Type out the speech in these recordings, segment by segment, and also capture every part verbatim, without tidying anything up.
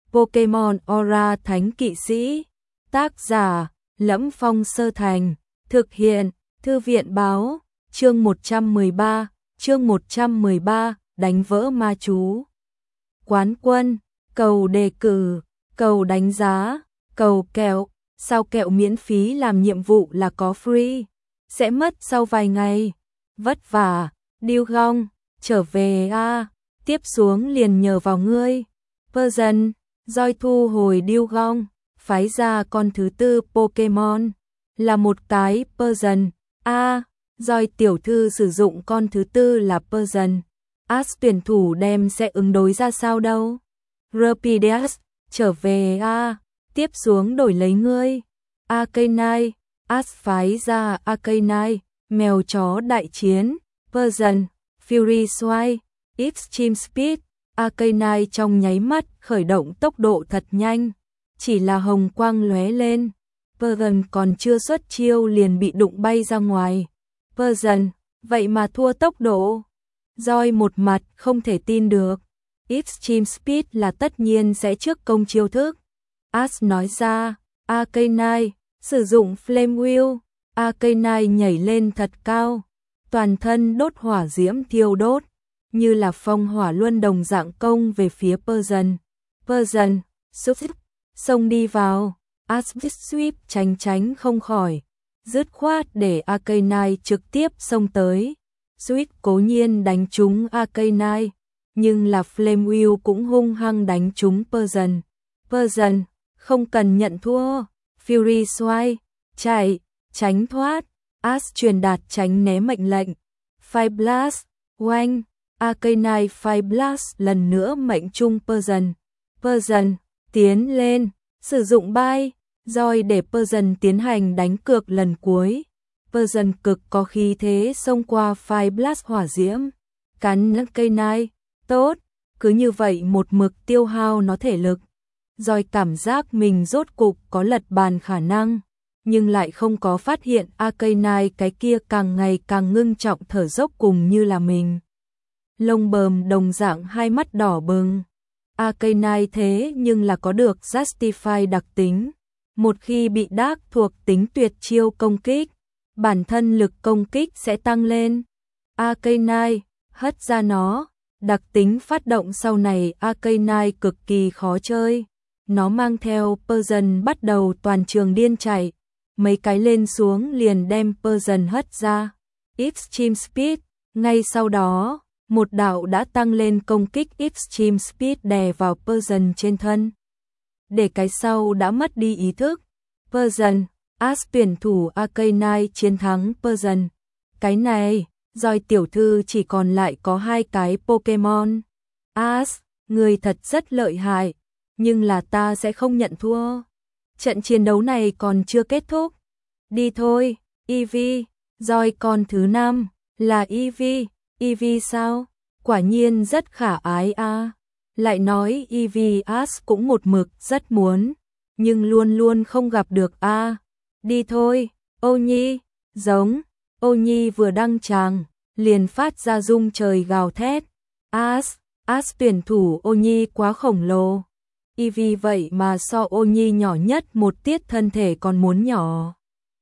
Pokemon Aura Thánh Kỵ Sĩ. Tác giả: Lẫm Phong Sơ Thành. Thực hiện: Thư viện Báo. Chương một trăm mười ba. Chương một trăm mười ba. Đánh vỡ ma chú. Quán quân. Cầu đề cử. Cầu đánh giá. Cầu kẹo. Sao kẹo miễn phí làm nhiệm vụ là có free. Sẽ mất sau vài ngày. Vất vả. Điêu gong. Trở về a à. Tiếp xuống liền nhờ vào ngươi. Persian. Doi thu hồi điêu gong. Phái ra con thứ tư Pokemon. Là một cái Persian. A à, Doi tiểu thư sử dụng con thứ tư là Persian. As tuyển thủ đem sẽ ứng đối ra sao đâu. Rapidash. Trở về a à. Tiếp xuống đổi lấy ngươi. Arcanine. As phái ra Arcanine. Mèo chó đại chiến. Persian. Fury Swine. Extreme Speed. Arcanine trong nháy mắt khởi động tốc độ thật nhanh. Chỉ là hồng quang lóe lên. Persian còn chưa xuất chiêu liền bị đụng bay ra ngoài. Persian, vậy mà thua tốc độ. Doi một mặt không thể tin được. Extreme Speed là tất nhiên sẽ trước công chiêu thức. As nói ra, Arcanine, sử dụng Flame Wheel. Arcanine nhảy lên thật cao. Toàn thân đốt hỏa diễm thiêu đốt. Như là phong hỏa luân đồng dạng công về phía Persian. Persian, xúc xông đi vào. As sweep tránh tránh không khỏi. Dứt khoát để Arcanine trực tiếp xông tới. Sweep cố nhiên đánh trúng Arcanine. Nhưng là Flame Wheel cũng hung hăng đánh trúng Persian. Persian, không cần nhận thua. Fury Swine, chạy, tránh thoát. As truyền đạt tránh né mệnh lệnh. Fire Blast, oanh. Arcanine Fire Blast lần nữa mệnh trung Persian. Persian, tiến lên, sử dụng bay, Doi để Persian tiến hành đánh cược lần cuối. Persian cực có khí thế xông qua Fire Blast hỏa diễm. Cắn Arcanine, tốt, cứ như vậy một mực tiêu hao nó thể lực. Doi cảm giác mình rốt cục có lật bàn khả năng, nhưng lại không có phát hiện Arcanine cái kia càng ngày càng ngưng trọng thở dốc cùng như là mình. Lông bờm đồng dạng hai mắt đỏ bừng. Arcanine thế nhưng là có được Justify đặc tính. Một khi bị đắc thuộc tính tuyệt chiêu công kích, bản thân lực công kích sẽ tăng lên. Arcanine, hất ra nó. Đặc tính phát động sau này Arcanine cực kỳ khó chơi. Nó mang theo Persian bắt đầu toàn trường điên chạy. Mấy cái lên xuống liền đem Persian hất ra. Extreme Speed, ngay sau đó, một đạo đã tăng lên công kích Extreme Speed đè vào Persian trên thân. Để cái sau đã mất đi ý thức. Persian, As tuyển thủ Arcanine chiến thắng Persian. Cái này, Doi tiểu thư chỉ còn lại có hai cái Pokemon. As, người thật rất lợi hại, nhưng là ta sẽ không nhận thua. Trận chiến đấu này còn chưa kết thúc. Đi thôi, Eevee, Doi con thứ năm, là Eevee. Eevee sao? Quả nhiên rất khả ái a. À. Lại nói Eevee As cũng một mực rất muốn, nhưng luôn luôn không gặp được a. À. Đi thôi, Ô Nhi, giống. Ô Nhi vừa đăng tràng, liền phát ra rung trời gào thét. As, As tuyển thủ Ô Nhi quá khổng lồ. Eevee vậy mà so Ô Nhi nhỏ nhất một tiết thân thể còn muốn nhỏ.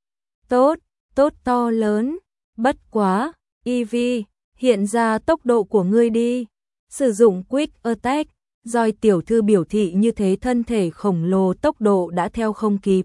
Tốt, tốt to lớn, bất quá, Eevee, hiện ra tốc độ của ngươi đi. Sử dụng Quick Attack, Doi tiểu thư biểu thị như thế thân thể khổng lồ tốc độ đã theo không kịp.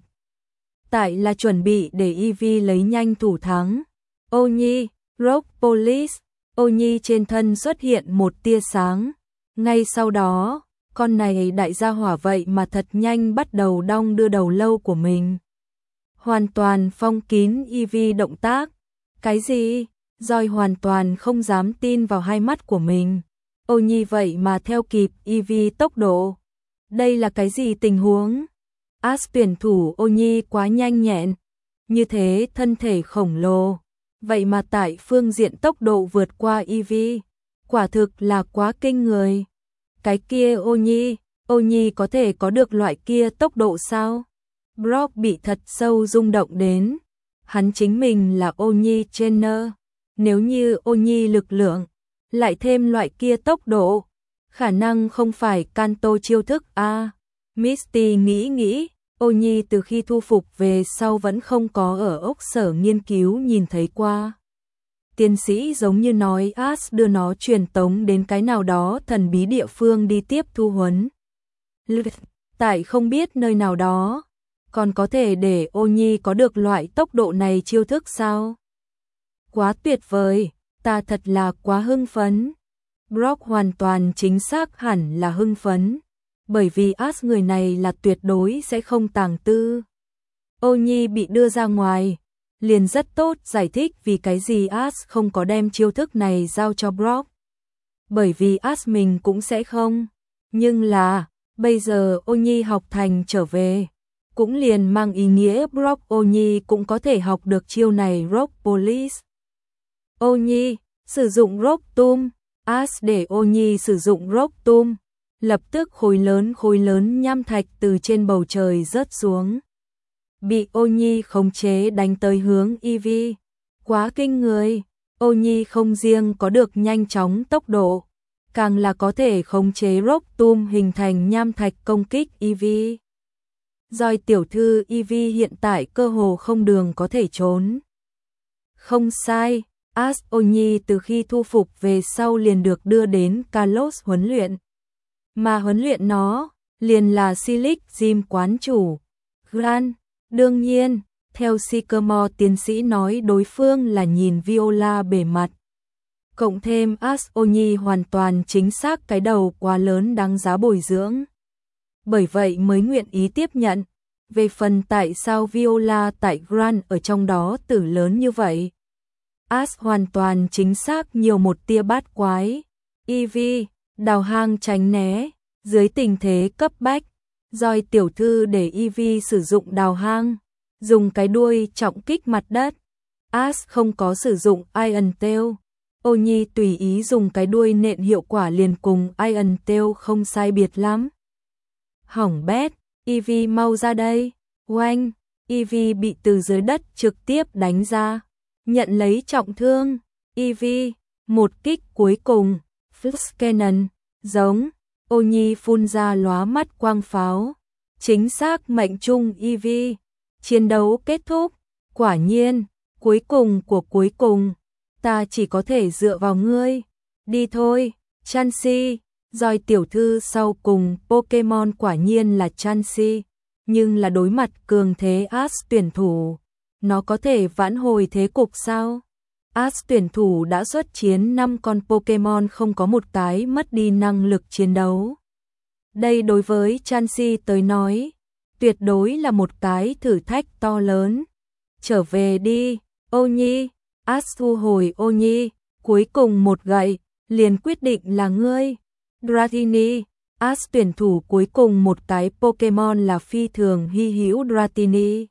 Tại là chuẩn bị để Eevee lấy nhanh thủ thắng. Ô Nhi, Rock Police, Ô Nhi trên thân xuất hiện một tia sáng. Ngay sau đó, con này đại gia hỏa vậy mà thật nhanh bắt đầu đong đưa đầu lâu của mình. Hoàn toàn phong kín Eevee động tác. Cái gì? Doi hoàn toàn không dám tin vào hai mắt của mình. Ô Nhi vậy mà theo kịp Eevee tốc độ. Đây là cái gì tình huống? As tuyển thủ Ô Nhi quá nhanh nhẹn. Như thế thân thể khổng lồ. Vậy mà tại phương diện tốc độ vượt qua Eevee. Quả thực là quá kinh người. Cái kia Ô Nhi, Ô Nhi có thể có được loại kia tốc độ sao? Brock bị thật sâu rung động đến. Hắn chính mình là Ô Nhi trainer. Nếu như Ô Nhi lực lượng, lại thêm loại kia tốc độ, khả năng không phải Kanto chiêu thức a. Misty nghĩ nghĩ, Ô Nhi từ khi thu phục về sau vẫn không có ở ốc sở nghiên cứu nhìn thấy qua. Tiến sĩ giống như nói Ash đưa nó truyền tống đến cái nào đó thần bí địa phương đi tiếp thu huấn. Tại không biết nơi nào đó, còn có thể để Ô Nhi có được loại tốc độ này chiêu thức sao? Quá tuyệt vời, ta thật là quá hưng phấn. Brock hoàn toàn chính xác hẳn là hưng phấn, bởi vì Ash người này là tuyệt đối sẽ không tàng tư. Ô Nhi bị đưa ra ngoài, liền rất tốt giải thích vì cái gì Ash không có đem chiêu thức này giao cho Brock. Bởi vì Ash mình cũng sẽ không, nhưng là, bây giờ Ô Nhi học thành trở về, cũng liền mang ý nghĩa Brock Ô Nhi cũng có thể học được chiêu này Rock Police. Ô Nhi, sử dụng Rock Tomb, Ash để Ô Nhi sử dụng Rock Tomb, lập tức khối lớn khối lớn nham thạch từ trên bầu trời rớt xuống. Bị Ô Nhi khống chế đánh tới hướng Ivy. Quá kinh người, Ô Nhi không riêng có được nhanh chóng tốc độ, càng là có thể khống chế Rock Tomb hình thành nham thạch công kích Ivy. Doi tiểu thư Ivy hiện tại cơ hồ không đường có thể trốn. Không sai, Ash Ô Nhi từ khi thu phục về sau liền được đưa đến Kalos huấn luyện. Mà huấn luyện nó, liền là Silic Gym quán chủ. Grant, đương nhiên, theo Sycamore tiến sĩ nói đối phương là nhìn Viola bề mặt. Cộng thêm Ash Ô Nhi hoàn toàn chính xác cái đầu quá lớn đáng giá bồi dưỡng. Bởi vậy mới nguyện ý tiếp nhận. Về phần tại sao Viola tại Grant ở trong đó tử lớn như vậy. Ash hoàn toàn chính xác nhiều một tia bát quái. Ivy, đào hang tránh né, dưới tình thế cấp bách, Doi tiểu thư để Ivy sử dụng đào hang, dùng cái đuôi trọng kích mặt đất. Ash không có sử dụng Iron Tail. Ô Nhi tùy ý dùng cái đuôi nện hiệu quả liền cùng Iron Tail không sai biệt lắm. Hỏng bét, Ivy mau ra đây. Oanh, Ivy bị từ dưới đất trực tiếp đánh ra, nhận lấy trọng thương. Ivy, một kích cuối cùng, Flash Cannon, giống, Ô Nhi phun ra lóa mắt quang pháo. Chính xác mệnh trung Ivy. Chiến đấu kết thúc, quả nhiên, cuối cùng của cuối cùng, ta chỉ có thể dựa vào ngươi. Đi thôi, Chansey, Doi tiểu thư sau cùng Pokemon quả nhiên là Chansey, nhưng là đối mặt cường thế Ash tuyển thủ, nó có thể vãn hồi thế cục sao? Ash tuyển thủ đã xuất chiến năm con Pokemon không có một cái mất đi năng lực chiến đấu. Đây đối với Chansey tới nói, tuyệt đối là một cái thử thách to lớn. Trở về đi, Ô Nhi. Ash thu hồi Ô Nhi, cuối cùng một gậy, liền quyết định là ngươi. Dratini, Ash tuyển thủ cuối cùng một cái Pokemon là phi thường hy hữu Dratini.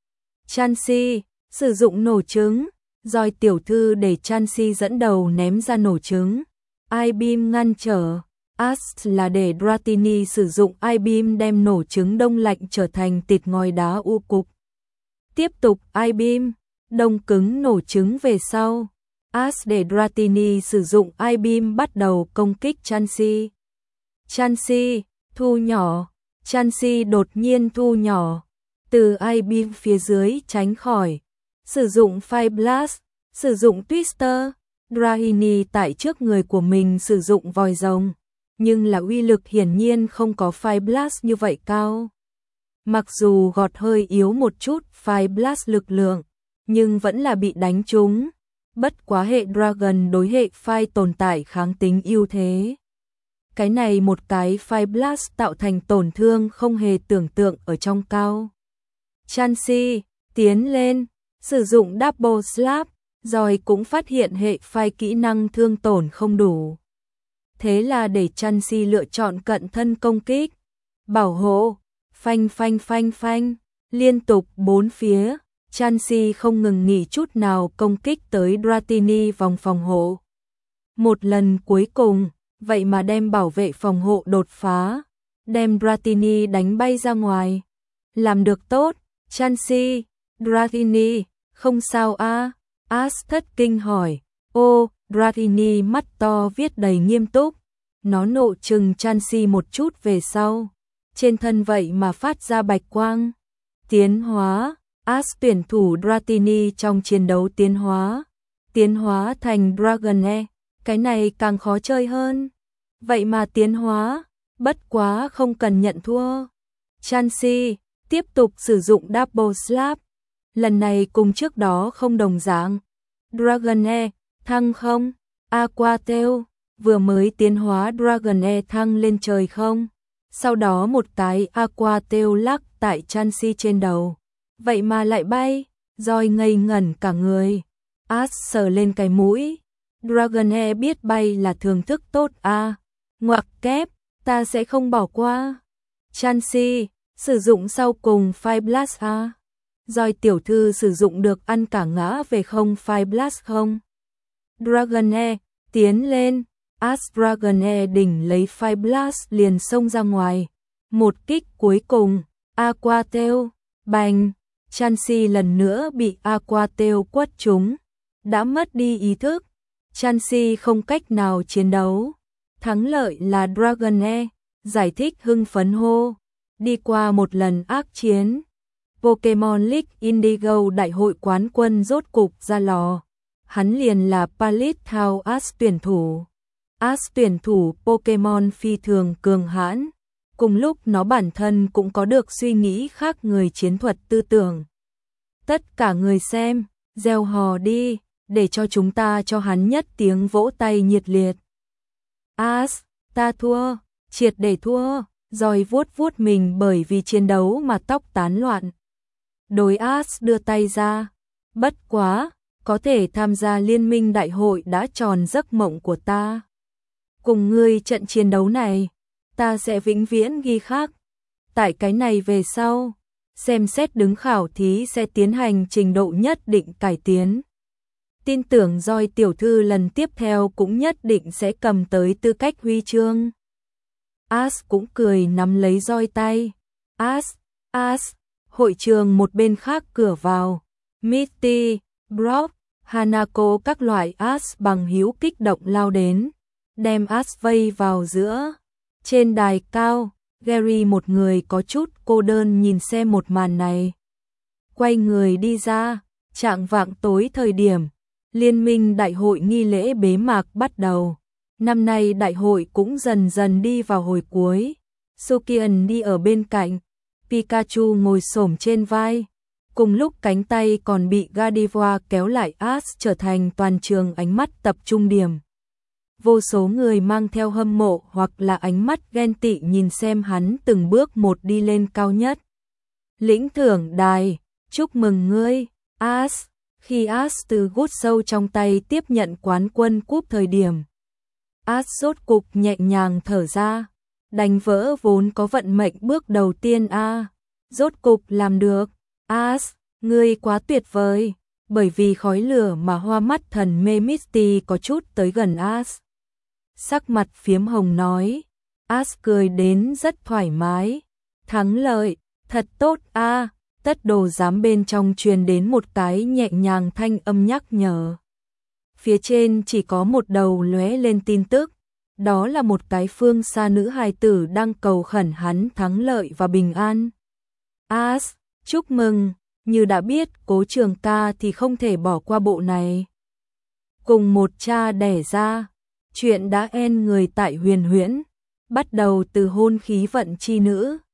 Chansey, sử dụng nổ trứng, Doi tiểu thư để Chansey dẫn đầu ném ra nổ trứng. I-Beam ngăn trở, Ash là để Dratini sử dụng I-Beam đem nổ trứng đông lạnh trở thành thịt ngòi đá u cục. Tiếp tục I-Beam, đông cứng nổ trứng về sau. Ash để Dratini sử dụng I-Beam bắt đầu công kích Chansey. Chansey, thu nhỏ, Chansey đột nhiên thu nhỏ, từ I-Beam phía dưới tránh khỏi, sử dụng Fire Blast, sử dụng Twister. Dratini tại trước người của mình sử dụng vòi rồng, nhưng là uy lực hiển nhiên không có Fire Blast như vậy cao. Mặc dù gọt hơi yếu một chút Fire Blast lực lượng, nhưng vẫn là bị đánh trúng. Bất quá hệ Dragon đối hệ Fire tồn tại kháng tính ưu thế. Cái này một cái Fire Blast tạo thành tổn thương không hề tưởng tượng ở trong cao. Chansey, tiến lên, sử dụng Double Slap, rồi cũng phát hiện hệ Fire kỹ năng thương tổn không đủ. Thế là để Chansey lựa chọn cận thân công kích. Bảo hộ, phanh phanh phanh phanh, liên tục bốn phía. Chansey không ngừng nghỉ chút nào công kích tới Dratini vòng phòng hộ. Một lần cuối cùng, vậy mà đem bảo vệ phòng hộ đột phá, đem Dratini đánh bay ra ngoài. Làm được tốt, Chansey. Dratini, không sao a? À? Ash thất kinh hỏi. Ô, Dratini mắt to viết đầy nghiêm túc. Nó nộ chừng Chansey một chút về sau. trên thân vậy mà phát ra bạch quang. Tiến hóa, As tuyển thủ Dratini trong chiến đấu tiến hóa, tiến hóa thành Dragonair, cái này càng khó chơi hơn. Vậy mà tiến hóa, bất quá không cần nhận thua. Chansey tiếp tục sử dụng Double Slap, lần này cùng trước đó không đồng dạng. Dragonair, thăng không, Aqua Tail, vừa mới tiến hóa Dragonair thăng lên trời không. Sau đó một cái Aqua Tail lắc tại Chansey trên đầu. Vậy mà lại bay, Joy ngây ngẩn cả người. As sờ lên cái mũi. Dragonair biết bay là thưởng thức tốt à. Ngoặc kép, ta sẽ không bỏ qua. Chansey, sử dụng sau cùng Fire Blast à. Joy tiểu thư sử dụng được ăn cả ngã về không Fire Blast không. Dragonair, tiến lên. As Dragonair đỉnh lấy Fire Blast liền xông ra ngoài. Một kích cuối cùng, Aqua Tail, bành. Chansey lần nữa bị Aqua Tail quất trúng, đã mất đi ý thức. Chansey không cách nào chiến đấu. Thắng lợi là Dragonair, giải thích hưng phấn hô. Đi qua một lần ác chiến, Pokemon League Indigo đại hội quán quân rốt cục ra lò. Hắn liền là Pallet Thao As tuyển thủ. As tuyển thủ Pokemon phi thường cường hãn. Cùng lúc nó bản thân cũng có được suy nghĩ khác người chiến thuật tư tưởng. Tất cả người xem, reo hò đi, để cho chúng ta cho hắn nhất tiếng vỗ tay nhiệt liệt. As, ta thua, triệt để thua, Joy vuốt vuốt mình bởi vì chiến đấu mà tóc tán loạn. Đối As đưa tay ra, bất quá, có thể tham gia liên minh đại hội đã tròn giấc mộng của ta. Cùng ngươi trận chiến đấu này, ta sẽ vĩnh viễn ghi khắc. Tại cái này về sau, xem xét đứng khảo thí sẽ tiến hành trình độ nhất định cải tiến. Tin tưởng Joy tiểu thư lần tiếp theo cũng nhất định sẽ cầm tới tư cách huy chương. As cũng cười nắm lấy Joy tay. As, As, hội trường một bên khác cửa vào. Misty, Brock, Hanako các loại As bằng hữu kích động lao đến, đem As vây vào giữa. Trên đài cao, Gary một người có chút cô đơn nhìn xem một màn này. Quay người đi ra, chạng vạng tối thời điểm, liên minh đại hội nghi lễ bế mạc bắt đầu. Năm nay đại hội cũng dần dần đi vào hồi cuối. Sukian đi ở bên cạnh, Pikachu ngồi xổm trên vai. Cùng lúc cánh tay còn bị Gardevoir kéo lại As trở thành toàn trường ánh mắt tập trung điểm. Vô số người mang theo hâm mộ hoặc là ánh mắt ghen tị nhìn xem hắn từng bước một đi lên cao nhất. Lĩnh thưởng đài, chúc mừng ngươi, As. Khi As từ gút sâu trong tay tiếp nhận quán quân cúp thời điểm, As rốt cục nhẹ nhàng thở ra, đánh vỡ vốn có vận mệnh bước đầu tiên a, à. Rốt cục làm được, As, ngươi quá tuyệt vời, bởi vì khói lửa mà hoa mắt thần mê Misty có chút tới gần As. Sắc mặt phiếm hồng nói, As cười đến rất thoải mái, thắng lợi, thật tốt a. À. Tất đồ giám bên trong truyền đến một cái nhẹ nhàng thanh âm nhắc nhở. Phía trên chỉ có một đầu lóe lên tin tức, đó là một cái phương xa nữ hài tử đang cầu khẩn hắn thắng lợi và bình an. As, chúc mừng, như đã biết Cố Trường Ca thì không thể bỏ qua bộ này. Cùng một cha đẻ ra, chuyện đã en người tại Huyền Huyễn, bắt đầu từ hôn khí vận chi nữ.